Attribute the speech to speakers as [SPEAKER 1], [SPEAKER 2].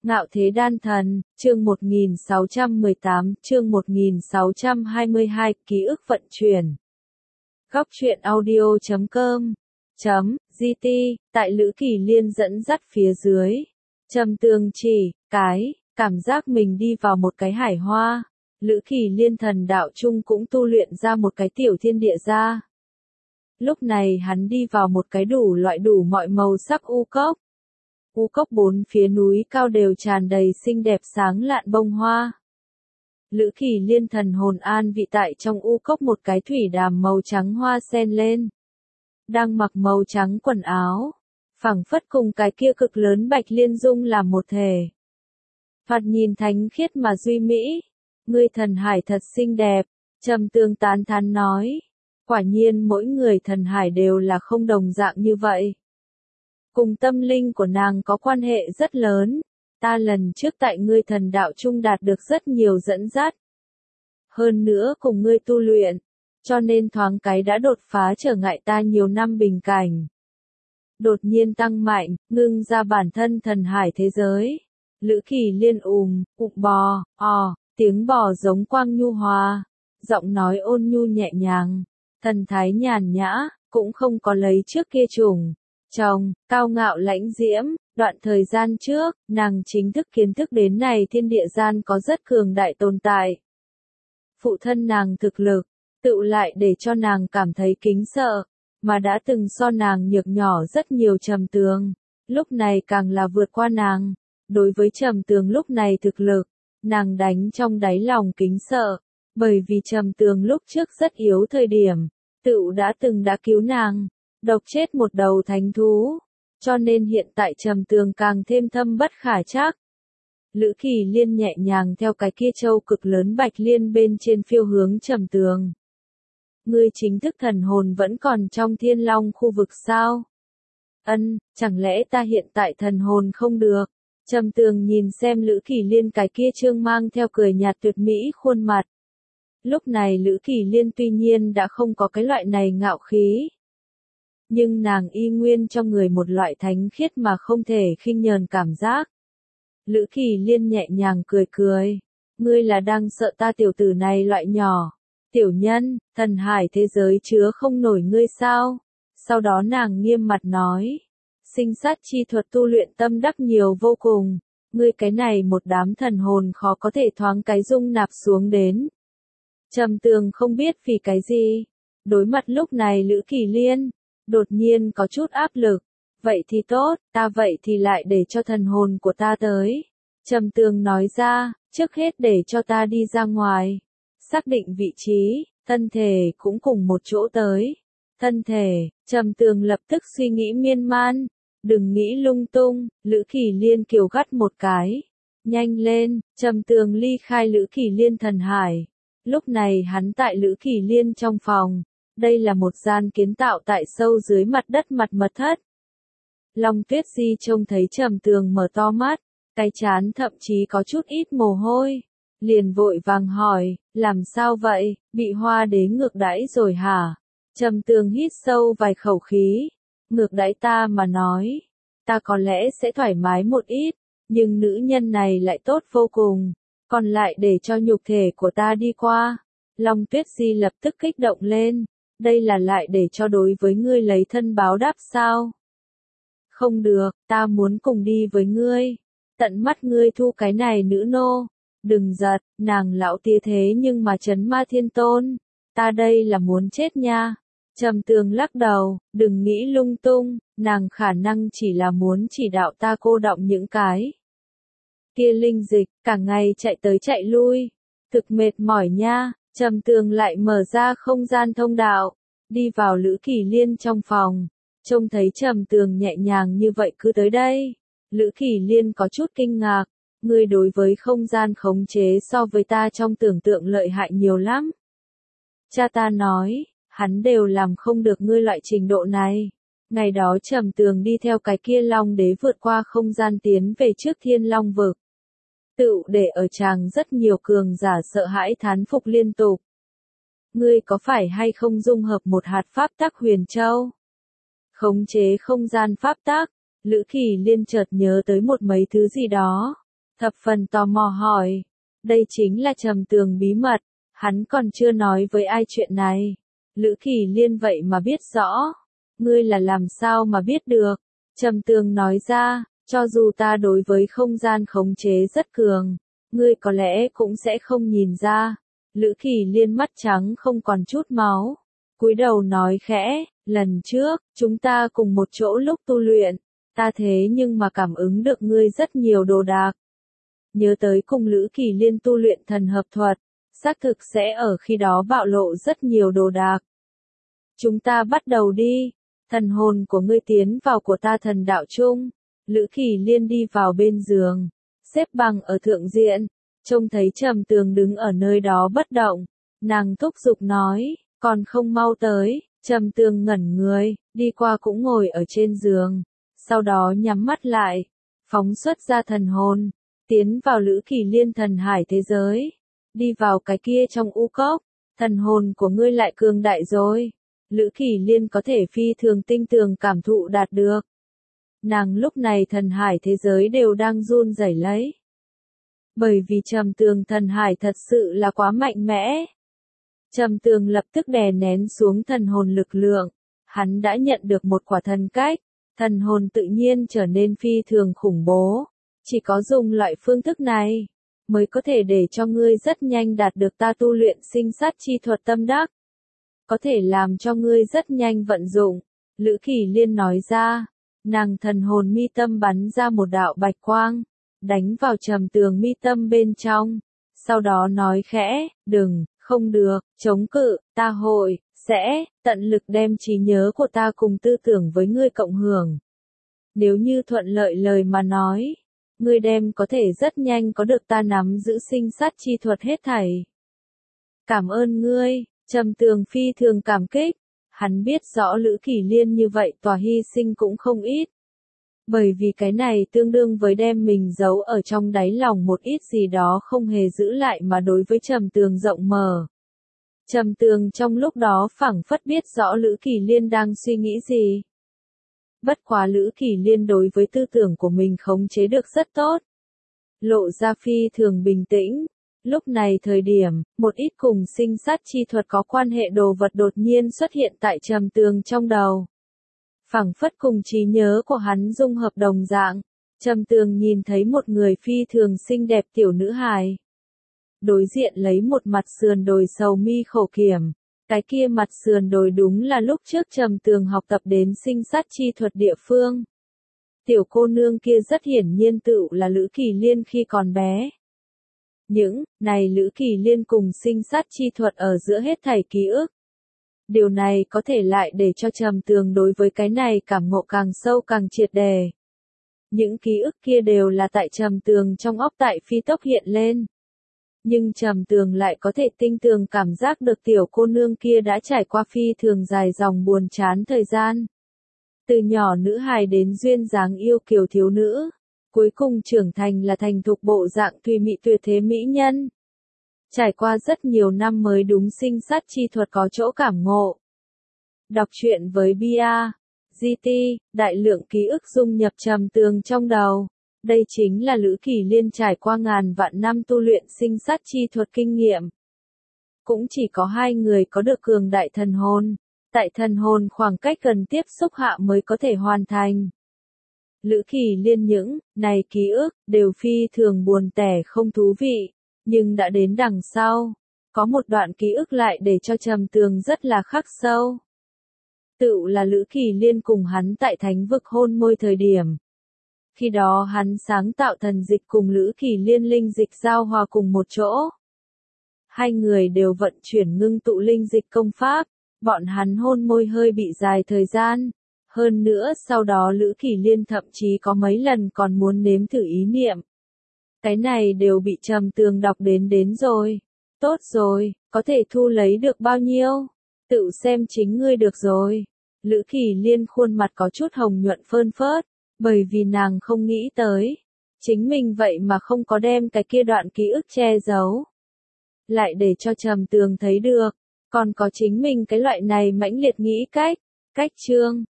[SPEAKER 1] Ngạo Thế Đan Thần, chương 1618, chương 1622, ký ức vận chuyển. Góc truyện audio.com .gt, tại Lữ Kỳ Liên dẫn dắt phía dưới. Trầm Tường chỉ, cảm giác mình đi vào một cái hải hoa. Lữ Kỳ Liên thần đạo chung cũng tu luyện ra một cái tiểu thiên địa ra. Lúc này hắn đi vào một cái đủ loại đủ mọi màu sắc u cốc. U cốc bốn phía núi cao đều tràn đầy xinh đẹp sáng lạn bông hoa. Lữ Kỳ Liên thần hồn an vị tại trong u cốc một cái thủy đàm màu trắng hoa sen lên. Đang mặc màu trắng quần áo, phảng phất cùng cái kia cực lớn Bạch Liên Dung làm một thể. Thoạt nhìn thánh khiết mà duy mỹ, ngươi thần hải thật xinh đẹp, Trầm Tường tán thán nói. Quả nhiên mỗi người thần hải đều là không đồng dạng như vậy. Cùng tâm linh của nàng có quan hệ rất lớn, ta lần trước tại ngươi thần đạo chung đạt được rất nhiều dẫn dắt. Hơn nữa cùng ngươi tu luyện, cho nên thoáng cái đã đột phá trở ngại ta nhiều năm bình cảnh. Đột nhiên tăng mạnh, ngưng ra bản thân thần hải thế giới. Lữ Kỳ Liên bò, tiếng bò giống quang nhu hòa, giọng nói ôn nhu nhẹ nhàng, thần thái nhàn nhã, cũng không có lấy trước kia trùng. Chồng, cao ngạo lãnh diễm, đoạn thời gian trước, nàng chính thức kiến thức đến này thiên địa gian có rất cường đại tồn tại. Phụ thân nàng thực lực, tựu lại để cho nàng cảm thấy kính sợ, mà đã từng so nàng nhược nhỏ rất nhiều Trầm Tường, lúc này càng là vượt qua nàng. Đối với Trầm Tường lúc này thực lực, nàng đánh trong đáy lòng kính sợ, bởi vì Trầm Tường lúc trước rất yếu thời điểm, tựu đã cứu nàng, độc chết một đầu thánh thú, cho nên hiện tại Trầm Tường càng thêm thâm bất khả trắc. Lữ Kỳ Liên nhẹ nhàng theo cái kia châu cực lớn Bạch Liên bên trên phiêu hướng Trầm Tường. Ngươi chính thức thần hồn vẫn còn trong Thiên Long khu vực sao? Chẳng lẽ ta hiện tại thần hồn không được? Trầm Tường nhìn xem Lữ Kỳ Liên cái kia trương mang theo cười nhạt tuyệt mỹ khuôn mặt. Lúc này Lữ Kỳ Liên tuy nhiên đã không có cái loại này ngạo khí, nhưng nàng y nguyên trong người một loại thánh khiết mà không thể khinh nhờn cảm giác. Lữ Kỳ Liên nhẹ nhàng cười, ngươi là đang sợ ta tiểu tử này loại nhỏ, tiểu nhân, thần hải thế giới chứa không nổi ngươi sao? Sau đó nàng nghiêm mặt nói, sinh sát chi thuật tu luyện tâm đắc nhiều vô cùng, ngươi cái này một đám thần hồn khó có thể thoáng cái dung nạp xuống đến. Trầm Tường không biết vì cái gì, đối mặt lúc này Lữ Kỳ Liên, đột nhiên có chút áp lực. Vậy thì tốt, ta vậy thì lại để cho thần hồn của ta tới. Trầm Tường nói ra, trước hết để cho ta đi ra ngoài. Xác định vị trí, thân thể cũng cùng một chỗ tới. Thân thể, Trầm Tường lập tức suy nghĩ miên man. Đừng nghĩ lung tung, Lữ Kỳ Liên kiều gắt một cái. Nhanh lên, Trầm Tường ly khai Lữ Kỳ Liên thần hải. Lúc này hắn tại Lữ Kỳ Liên trong phòng. Đây là một gian kiến tạo tại sâu dưới mặt đất mặt mật thất. Long Tuyết Di trông thấy Trầm Tường mở to mắt, cái trán thậm chí có chút ít mồ hôi, liền vội vàng hỏi, làm sao vậy, bị Hoa Đế ngược đãi rồi hả? Trầm Tường hít sâu vài khẩu khí, ngược đãi ta mà nói, ta có lẽ sẽ thoải mái một ít, nhưng nữ nhân này lại tốt vô cùng, còn lại để cho nhục thể của ta đi qua. Long Tuyết Di lập tức kích động lên, đây là lại để cho đối với ngươi lấy thân báo đáp sao? Không được, ta muốn cùng đi với ngươi. Tận mắt ngươi thu cái này nữ nô. Đừng giật, nàng lão tía thế nhưng mà trấn ma thiên tôn. Ta đây là muốn chết nha. Trầm Tường lắc đầu, đừng nghĩ lung tung, nàng khả năng chỉ là muốn chỉ đạo ta cô đọng những cái kia linh dịch, cả ngày chạy tới chạy lui. Thực mệt mỏi nha. Trầm Tường lại mở ra không gian thông đạo, đi vào Lữ Kỳ Liên trong phòng. Trông thấy Trầm Tường nhẹ nhàng như vậy cứ tới đây. Lữ Kỳ Liên có chút kinh ngạc, ngươi đối với không gian khống chế so với ta trong tưởng tượng lợi hại nhiều lắm. Cha ta nói, hắn đều làm không được ngươi loại trình độ này. Ngày đó Trầm Tường đi theo cái kia Long Đế vượt qua không gian tiến về trước Thiên Long vực. Tựu để ở chàng rất nhiều cường giả sợ hãi thán phục liên tục. Ngươi có phải hay không dung hợp một hạt pháp tắc huyền châu? Khống chế không gian pháp tắc, Lữ Kỳ Liên chợt nhớ tới một mấy thứ gì đó. thập phần tò mò hỏi. Đây chính là Trầm Tường bí mật, hắn còn chưa nói với ai chuyện này. Lữ Kỳ Liên vậy mà biết rõ. Ngươi là làm sao mà biết được? Trầm Tường nói ra, cho dù ta đối với không gian khống chế rất cường, ngươi có lẽ cũng sẽ không nhìn ra. Lữ Kỳ Liên mắt trắng không còn chút máu, cúi đầu nói khẽ, lần trước, chúng ta cùng một chỗ lúc tu luyện, ta thế nhưng mà cảm ứng được ngươi rất nhiều đồ đạc. Nhớ tới cùng Lữ Kỳ Liên tu luyện thần hợp thuật, xác thực sẽ ở khi đó bạo lộ rất nhiều đồ đạc. Chúng ta bắt đầu đi, thần hồn của ngươi tiến vào của ta thần đạo chung. Lữ Kỳ Liên đi vào bên giường, xếp bằng ở thượng diện, trông thấy Trầm Tường đứng ở nơi đó bất động. Nàng thúc giục nói, còn không mau tới. Trầm Tường ngẩn người, đi qua cũng ngồi ở trên giường, sau đó nhắm mắt lại, phóng xuất ra thần hồn, tiến vào Lữ Kỳ Liên thần hải thế giới, đi vào cái kia trong u cốc, thần hồn của ngươi lại cường đại rồi. Lữ Kỳ Liên có thể phi thường tinh tường cảm thụ đạt được. Nàng lúc này thần hải thế giới đều đang run rẩy lấy. Bởi vì Trầm Tường thần hải thật sự là quá mạnh mẽ. Trầm Tường lập tức đè nén xuống thần hồn lực lượng. Hắn đã nhận được một quả thần cách, thần hồn tự nhiên trở nên phi thường khủng bố. Chỉ có dùng loại phương thức này, mới có thể để cho ngươi rất nhanh đạt được ta tu luyện sinh sát chi thuật tâm đắc. Có thể làm cho ngươi rất nhanh vận dụng. Lữ Kỳ Liên nói ra, nàng thần hồn mi tâm bắn ra một đạo bạch quang, đánh vào Trầm Tường mi tâm bên trong. Sau đó nói khẽ, đừng, không được, chống cự, ta hội, sẽ, tận lực đem trí nhớ của ta cùng tư tưởng với ngươi cộng hưởng. Nếu như thuận lợi lời mà nói, ngươi đem có thể rất nhanh có được ta nắm giữ sinh sát chi thuật hết thảy. Cảm ơn ngươi, Trầm Tường phi thường cảm kích, hắn biết rõ Lữ Kỳ Liên như vậy tòa hy sinh cũng không ít. Bởi vì cái này tương đương với đem mình giấu ở trong đáy lòng một ít gì đó không hề giữ lại mà đối với Trầm Tường rộng mở. Trầm Tường trong lúc đó phảng phất biết rõ Lữ Kỳ Liên đang suy nghĩ gì. Bất quá Lữ Kỳ Liên đối với tư tưởng của mình khống chế được rất tốt. Lộ ra phi thường bình tĩnh. Lúc này thời điểm, một ít cùng sinh sát chi thuật có quan hệ đồ vật đột nhiên xuất hiện tại Trầm Tường trong đầu. Phảng phất cùng trí nhớ của hắn dung hợp đồng dạng. Trầm Tường nhìn thấy một người phi thường xinh đẹp tiểu nữ hài. Đối diện lấy một mặt sườn đồi sầu mi khổ kiểm. Cái kia mặt sườn đồi đúng là lúc trước Trầm Tường học tập đến sinh sát chi thuật địa phương. Tiểu cô nương kia rất hiển nhiên tựu là Lữ Kỳ Liên khi còn bé. Những này Lữ Kỳ Liên cùng sinh sát chi thuật ở giữa hết thảy ký ức. Điều này có thể lại để cho Trầm Tường đối với cái này cảm ngộ càng sâu càng triệt đề. Những ký ức kia đều là tại Trầm Tường trong óc tại phi tốc hiện lên. Nhưng Trầm Tường lại có thể tinh tường cảm giác được tiểu cô nương kia đã trải qua phi thường dài dòng buồn chán thời gian. Từ nhỏ nữ hài đến duyên dáng yêu kiều thiếu nữ. Cuối cùng trưởng thành là thành thục bộ dạng tùy mị tuyệt thế mỹ nhân. Trải qua rất nhiều năm mới đúng sinh sát chi thuật có chỗ cảm ngộ. Đọc truyện với Bia, GT, đại lượng ký ức dung nhập Trầm Tường trong đầu. Đây chính là Lữ Kỳ Liên trải qua ngàn vạn năm tu luyện sinh sát chi thuật kinh nghiệm. Cũng chỉ có hai người có được cường đại thần hồn. Tại thần hồn khoảng cách gần tiếp xúc hạ mới có thể hoàn thành. Lữ Kỳ Liên những này ký ức đều phi thường buồn tẻ không thú vị, nhưng đã đến đằng sau, có một đoạn ký ức lại để cho Trầm Tường rất là khắc sâu. Tựu là Lữ Kỳ Liên cùng hắn tại thánh vực hôn môi thời điểm. Khi đó hắn sáng tạo thần dịch cùng Lữ Kỳ Liên linh dịch giao hòa cùng một chỗ. Hai người đều vận chuyển ngưng tụ linh dịch công pháp, bọn hắn hôn môi hơi bị dài thời gian. Hơn nữa sau đó Lữ Kỳ Liên thậm chí có mấy lần còn muốn nếm thử ý niệm. Cái này đều bị Trầm Tường đọc đến rồi. Tốt rồi, có thể thu lấy được bao nhiêu? Tự xem chính ngươi được rồi. Lữ Kỳ Liên khuôn mặt có chút hồng nhuận phơn phớt, bởi vì nàng không nghĩ tới. Chính mình vậy mà không có đem cái kia đoạn ký ức che giấu. Lại để cho Trầm Tường thấy được, còn có chính mình cái loại này mãnh liệt nghĩ cách chương